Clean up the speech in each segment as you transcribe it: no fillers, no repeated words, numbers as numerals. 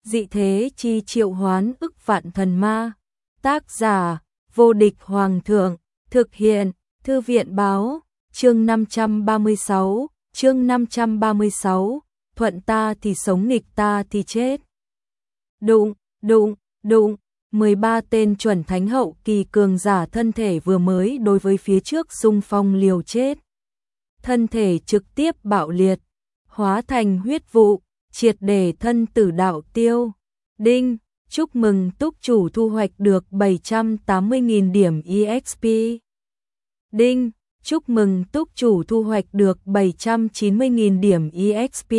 dị thế chi triệu hoán ức vạn thần ma. Tác giả, vô địch hoàng thượng, thực hiện, thư viện báo, chương 536, thuận ta thì sống nghịch ta thì chết. Đụng, đụng, đụng, 13 tên chuẩn thánh hậu kỳ cường giả thân thể vừa mới đối với phía trước xung phong liều chết. Thân thể trực tiếp bạo liệt, hóa thành huyết vụ, triệt để thân tử đạo tiêu. Đinh, chúc mừng túc chủ thu hoạch được 780.000 điểm EXP. Đinh, chúc mừng túc chủ thu hoạch được 790.000 điểm EXP.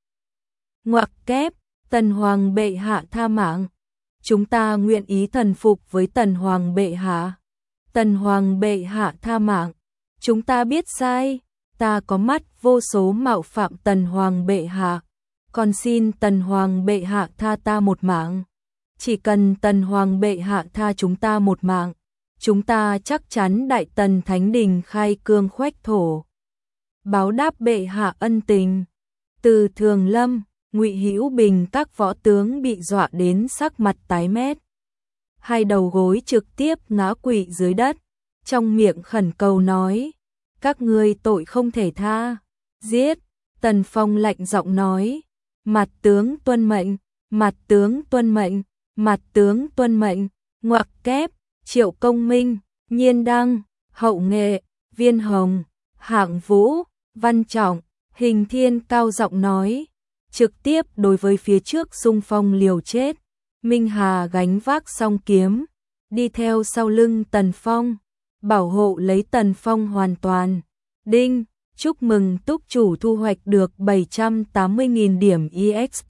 Ngoặc kép, Tần Hoàng bệ hạ tha mạng. Chúng ta nguyện ý thần phục với Tần Hoàng bệ hạ. Tần Hoàng bệ hạ tha mạng. Chúng ta biết sai, ta có mắt vô số mạo phạm Tần Hoàng bệ hạ. Còn xin Tần Hoàng bệ hạ tha ta một mạng. Chỉ cần Tần Hoàng bệ hạ tha chúng ta một mạng, chúng ta chắc chắn Đại Tần Thánh Đình khai cương khoách thổ, báo đáp bệ hạ ân tình. Từ Thường Lâm, Ngụy Hữu Bình các võ tướng bị dọa đến sắc mặt tái mét, hai đầu gối trực tiếp ngã quỵ dưới đất, trong miệng khẩn cầu nói: các ngươi tội không thể tha, giết. Tần Phong lạnh giọng nói: mặt tướng tuân mệnh, mặt tướng tuân mệnh, mặt tướng tuân mệnh. Ngoặc kép, Triệu Công Minh, Nhiên Đăng, Hậu Nghệ, Viên Hồng, Hạng Vũ, Văn Trọng, Hình Thiên cao giọng nói, trực tiếp đối với phía trước xung phong liều chết. Minh Hà gánh vác song kiếm, đi theo sau lưng Tần Phong, bảo hộ lấy Tần Phong hoàn toàn. Đinh, chúc mừng túc chủ thu hoạch được 780.000 điểm EXP.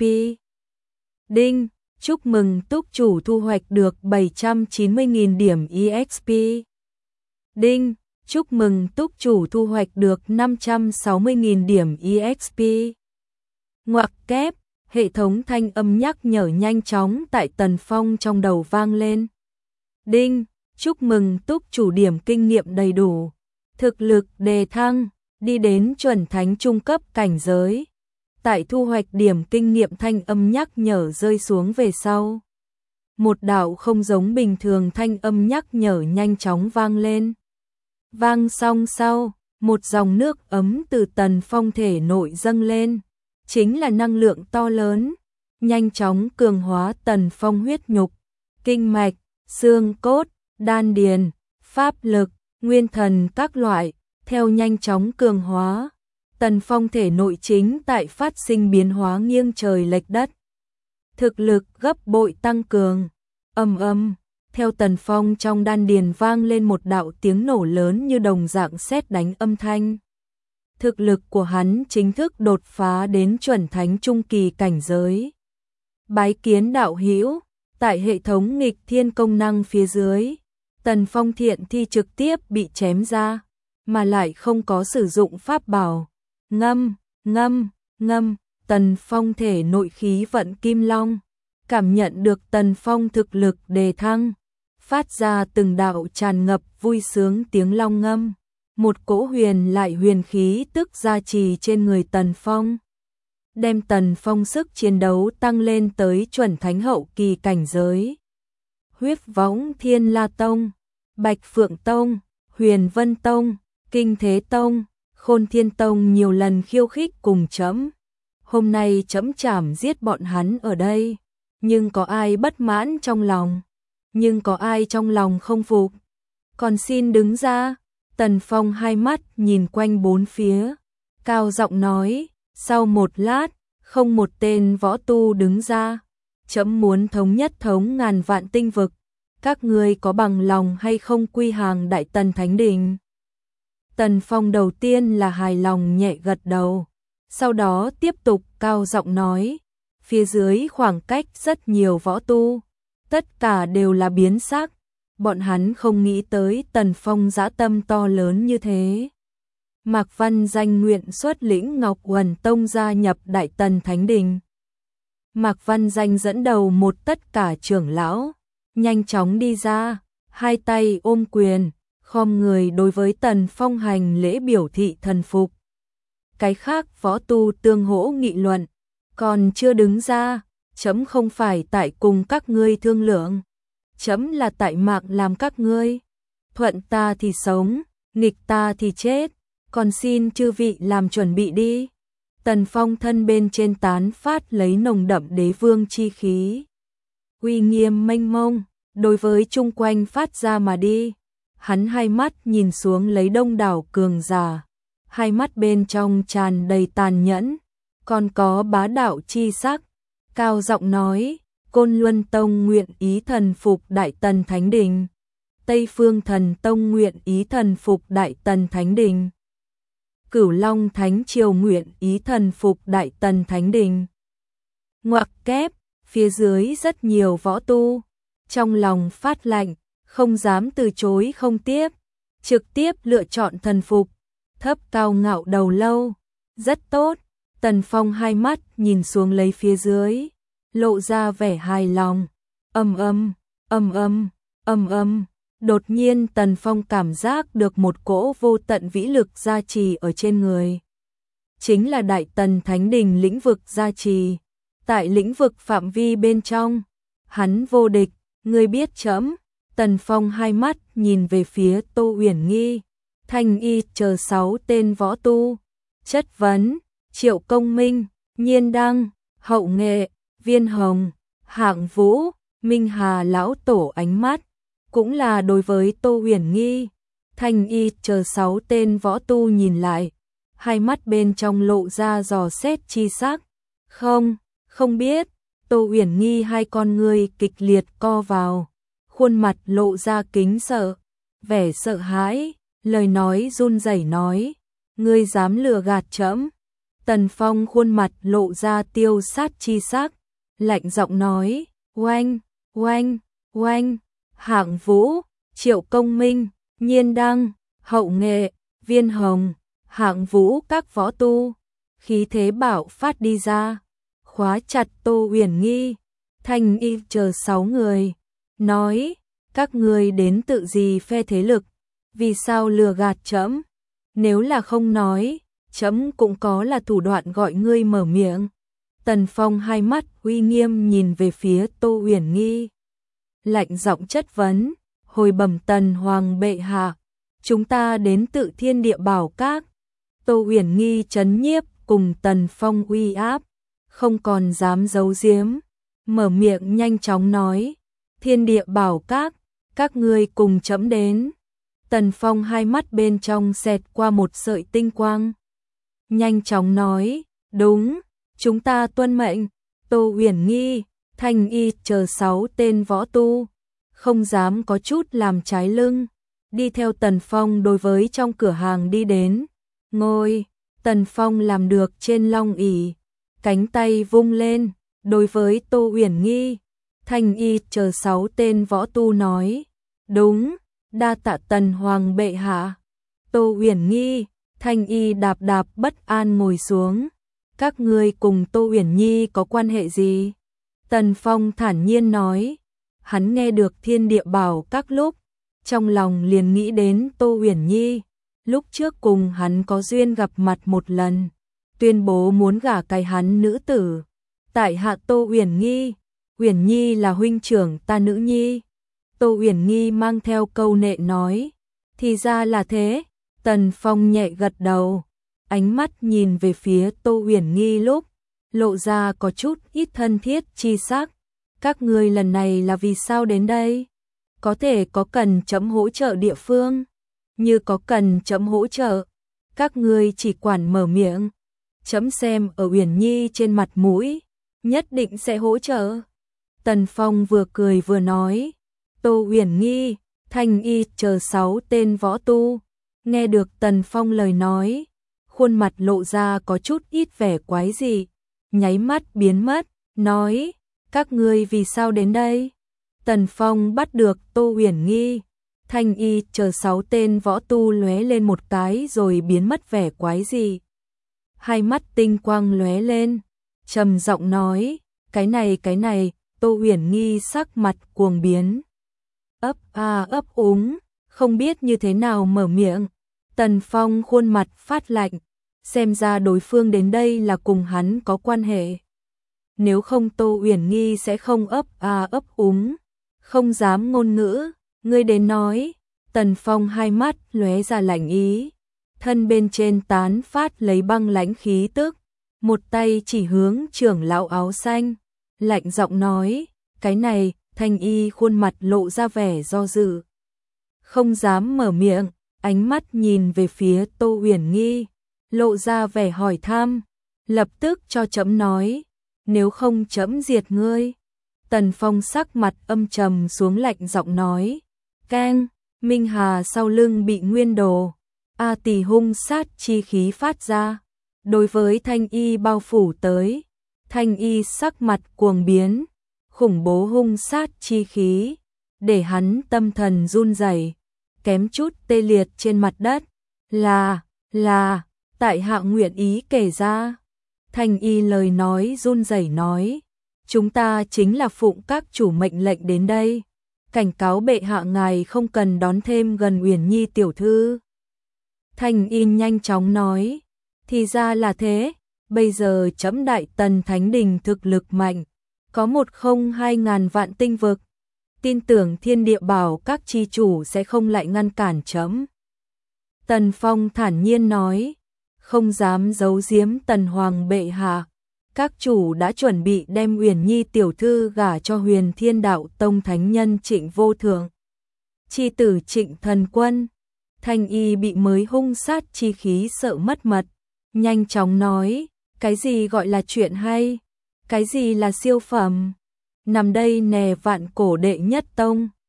Đinh, chúc mừng túc chủ thu hoạch được 790.000 điểm EXP. Đinh, chúc mừng túc chủ thu hoạch được 560.000 điểm EXP. Ngoặc kép, hệ thống thanh âm nhắc nhở nhanh chóng tại Tần Phong trong đầu vang lên. Đinh, chúc mừng túc chủ điểm kinh nghiệm đầy đủ, thực lực đề thăng, đi đến chuẩn thánh trung cấp cảnh giới. Tại thu hoạch điểm kinh nghiệm thanh âm nhắc nhở rơi xuống về sau, một đạo không giống bình thường thanh âm nhắc nhở nhanh chóng vang lên. Vang xong sau, một dòng nước ấm từ Tần Phong thể nội dâng lên, chính là năng lượng to lớn, nhanh chóng cường hóa Tần Phong huyết nhục, kinh mạch, xương cốt, đan điền, pháp lực, nguyên thần các loại, theo nhanh chóng cường hóa. Tần Phong thể nội chính tại phát sinh biến hóa nghiêng trời lệch đất. Thực lực gấp bội tăng cường. Ầm ầm, theo Tần Phong trong đan điền vang lên một đạo tiếng nổ lớn như đồng dạng sét đánh âm thanh. Thực lực của hắn chính thức đột phá đến chuẩn thánh trung kỳ cảnh giới. Bái kiến đạo hữu, tại hệ thống nghịch thiên công năng phía dưới, Tần Phong thiện thi trực tiếp bị chém ra, mà lại không có sử dụng pháp bảo. Ngâm, ngâm, ngâm, Tần Phong thể nội khí vận kim long, cảm nhận được Tần Phong thực lực đề thăng, phát ra từng đạo tràn ngập vui sướng tiếng long ngâm. Một cỗ huyền lại huyền khí tức gia trì trên người Tần Phong, đem Tần Phong sức chiến đấu tăng lên tới chuẩn thánh hậu kỳ cảnh giới. Huyết Võng Thiên La Tông, Bạch Phượng Tông, Huyền Vân Tông, Kinh Thế Tông, Khôn Thiên Tông nhiều lần khiêu khích cùng trẫm. Hôm nay trẫm chảm giết bọn hắn ở đây, nhưng có ai bất mãn trong lòng, nhưng có ai trong lòng không phục, còn xin đứng ra. Tần Phong hai mắt nhìn quanh bốn phía, cao giọng nói, sau một lát, không một tên võ tu đứng ra. Trẫm muốn thống nhất thống ngàn vạn tinh vực, các ngươi có bằng lòng hay không quy hàng Đại Tần Thánh Đình? Tần Phong đầu tiên là hài lòng nhẹ gật đầu, sau đó tiếp tục cao giọng nói, phía dưới khoảng cách rất nhiều võ tu, tất cả đều là biến sắc. Bọn hắn không nghĩ tới Tần Phong dã tâm to lớn như thế. Mạc Văn Danh nguyện xuất lĩnh Ngọc Uẩn Tông gia nhập Đại Tần Thánh Đình. Mạc Văn Danh dẫn đầu một tất cả trưởng lão, nhanh chóng đi ra, hai tay ôm quyền, khom người đối với Tần Phong hành lễ biểu thị thần phục. Cái khác võ tu tương hỗ nghị luận, còn chưa đứng ra, Chấm không phải tại cùng các ngươi thương lượng, chấm là tại mạng làm các ngươi. Thuận ta thì sống, nghịch ta thì chết, còn xin chư vị làm chuẩn bị đi. Tần Phong thân bên trên tán phát lấy nồng đậm đế vương chi khí, uy nghiêm mênh mông, đối với chung quanh phát ra mà đi. Hắn hai mắt nhìn xuống lấy đông đảo cường giả, hai mắt bên trong tràn đầy tàn nhẫn, còn có bá đạo chi sắc, cao giọng nói: Côn Luân Tông nguyện ý thần phục Đại Tần Thánh Đình, Tây Phương Thần Tông nguyện ý thần phục Đại Tần Thánh Đình, Cửu Long Thánh Triều nguyện ý thần phục Đại Tần Thánh Đình. Ngoặc kép, phía dưới rất nhiều võ tu, trong lòng phát lạnh, không dám từ chối không tiếp, trực tiếp lựa chọn thần phục, thấp cao ngạo đầu lâu. Rất tốt, Tần Phong hai mắt nhìn xuống lấy phía dưới, lộ ra vẻ hài lòng. Ầm ầm, ầm ầm, ầm ầm. Đột nhiên Tần Phong cảm giác được một cỗ vô tận vĩ lực gia trì ở trên người. Chính là Đại Tần Thánh Đình lĩnh vực gia trì. Tại lĩnh vực phạm vi bên trong, hắn vô địch, ngươi biết chấm. Tần Phong hai mắt nhìn về phía Tô Uyển Nghi, Thanh Y chờ 6 tên võ tu. Chất vấn: Triệu Công Minh, Nhiên Đăng, Hậu Nghệ, Viên Hồng, Hạng Vũ, Minh Hà lão tổ ánh mắt cũng là đối với Tô Uyển Nghi, Thanh Y chờ 6 tên võ tu nhìn lại, hai mắt bên trong lộ ra dò xét chi sắc. Không biết. Tô Uyển Nghi hai con ngươi kịch liệt co vào, khuôn mặt lộ ra kính sợ, vẻ sợ hãi, lời nói run rẩy nói: Ngươi dám lừa gạt chấm? Tần Phong khuôn mặt lộ ra tiêu sát chi sắc, lạnh giọng nói: Oanh, oanh, oanh. Hạng Vũ, Triệu Công Minh, Nhiên Đăng, Hậu Nghệ, Viên Hồng, Hạng Vũ các võ tu, khí thế bạo phát đi ra, khóa chặt Tô Uyển Nghi, Thanh Y chờ 6 người, nói: Các ngươi đến tự gì phe thế lực, vì sao lừa gạt chấm? Nếu là không nói, chấm cũng có là thủ đoạn gọi ngươi mở miệng. Tần Phong hai mắt uy nghiêm nhìn về phía Tô Uyển Nghi, lạnh giọng chất vấn: Hồi bẩm Tần Hoàng bệ hạ, chúng ta đến tự Thiên Địa Bảo Các. Tô Uyển Nghi trấn nhiếp cùng Tần Phong uy áp, không còn dám giấu giếm, mở miệng nhanh chóng nói: Thiên Địa Bảo Các, các ngươi cùng chấm đến. Tần Phong hai mắt bên trong xẹt qua một sợi tinh quang, nhanh chóng nói: Đúng, chúng ta tuân mệnh. Tô Uyển Nghi, Thanh Y chờ 6 tên võ tu, không dám có chút làm trái lưng, đi theo Tần Phong đối với trong cửa hàng đi đến. Ngồi. Tần Phong làm được trên long ỷ, cánh tay vung lên, đối với Tô Uyển Nghi, Thanh Y chờ 6 tên võ tu nói: Đúng, đa tạ Tần Hoàng bệ hạ. Tô Uyển Nghi, Thanh Y đạp đạp bất an ngồi xuống. Các ngươi cùng Tô Uyển Nhi có quan hệ gì? Tần Phong thản nhiên nói. Hắn nghe được Thiên Địa Bảo Các lúc, trong lòng liền nghĩ đến Tô Uyển Nhi. Lúc trước cùng hắn có duyên gặp mặt một lần, tuyên bố muốn gả cái hắn nữ tử. Tại hạ Tô Uyển Nghi, Uyển Nhi là huynh trưởng ta nữ nhi. Tô Uyển Nghi mang theo câu nệ nói. Thì ra là thế. Tần Phong nhẹ gật đầu, ánh mắt nhìn về phía Tô Uyển Nghi lúc, lộ ra có chút ít thân thiết chi sắc. Các ngươi lần này là vì sao đến đây? Có thể có cần chấm hỗ trợ địa phương? Như có cần chấm hỗ trợ, các ngươi chỉ quản mở miệng. Chấm xem ở Uyển Nhi trên mặt mũi, nhất định sẽ hỗ trợ. Tần Phong vừa cười vừa nói. Tô Uyển Nghi, Thanh Y chờ 6 tên võ tu, nghe được Tần Phong lời nói, khuôn mặt lộ ra có chút ít vẻ quái dị, nháy mắt biến mất, nói: Các ngươi vì sao đến đây? Tần Phong bắt được Tô Uyển Nghi, Thanh Y chờ 6 tên võ tu lóe lên một cái rồi biến mất vẻ quái dị. Hai mắt tinh quang lóe lên, trầm giọng nói: Cái này. Tô Uyển Nghi sắc mặt cuồng biến, ấp úng, không biết như thế nào mở miệng. Tần Phong khuôn mặt phát lạnh, xem ra đối phương đến đây là cùng hắn có quan hệ. nếu không Tô Uyển Nghi sẽ không ấp úng, không dám ngôn ngữ. Ngươi đến nói. Tần Phong hai mắt lóe ra lạnh ý, thân bên trên tán phát lấy băng lãnh khí tức, một tay chỉ hướng trưởng lão áo xanh, lạnh giọng nói, cái này. Thanh Y khuôn mặt lộ ra vẻ do dự, không dám mở miệng, ánh mắt nhìn về phía Tô Uyển Nghi, lộ ra vẻ hỏi thăm, lập tức cho trẫm nói, nếu không trẫm diệt ngươi. Tần Phong sắc mặt âm trầm xuống, lạnh giọng nói, keng. Minh Hà sau lưng bị nguyên đồ A Tỳ hung sát chi khí phát ra, đối với Thanh Y bao phủ tới. Thanh Y sắc mặt cuồng biến, khủng bố hung sát chi khí, để hắn tâm thần run rẩy, kém chút tê liệt trên mặt đất. Là, tại hạ nguyện ý kể ra. Thanh Y lời nói run rẩy nói, chúng ta chính là phụng các chủ mệnh lệnh đến đây, cảnh cáo bệ hạ ngài không cần đón thêm gần Uyển Nhi tiểu thư. Thanh Y nhanh chóng nói, thì ra là thế, bây giờ trẫm Đại Tần Thánh Đình thực lực mạnh, có 102.000 vạn tinh vực, tin tưởng Thiên Địa Bảo các chi chủ sẽ không lại ngăn cản trẫm. Tần Phong thản nhiên nói, không dám giấu giếm Tần Hoàng bệ hạ, các chủ đã chuẩn bị đem Uyển Nhi tiểu thư gả cho Huyền Thiên Đạo Tông thánh nhân Trịnh Vô Thượng, chi tử Trịnh Thần Quân. Thanh Y bị mới hung sát chi khí sợ mất mật, nhanh chóng nói, cái gì gọi là chuyện hay, cái gì là siêu phẩm, nằm đây nè vạn cổ đệ nhất tông.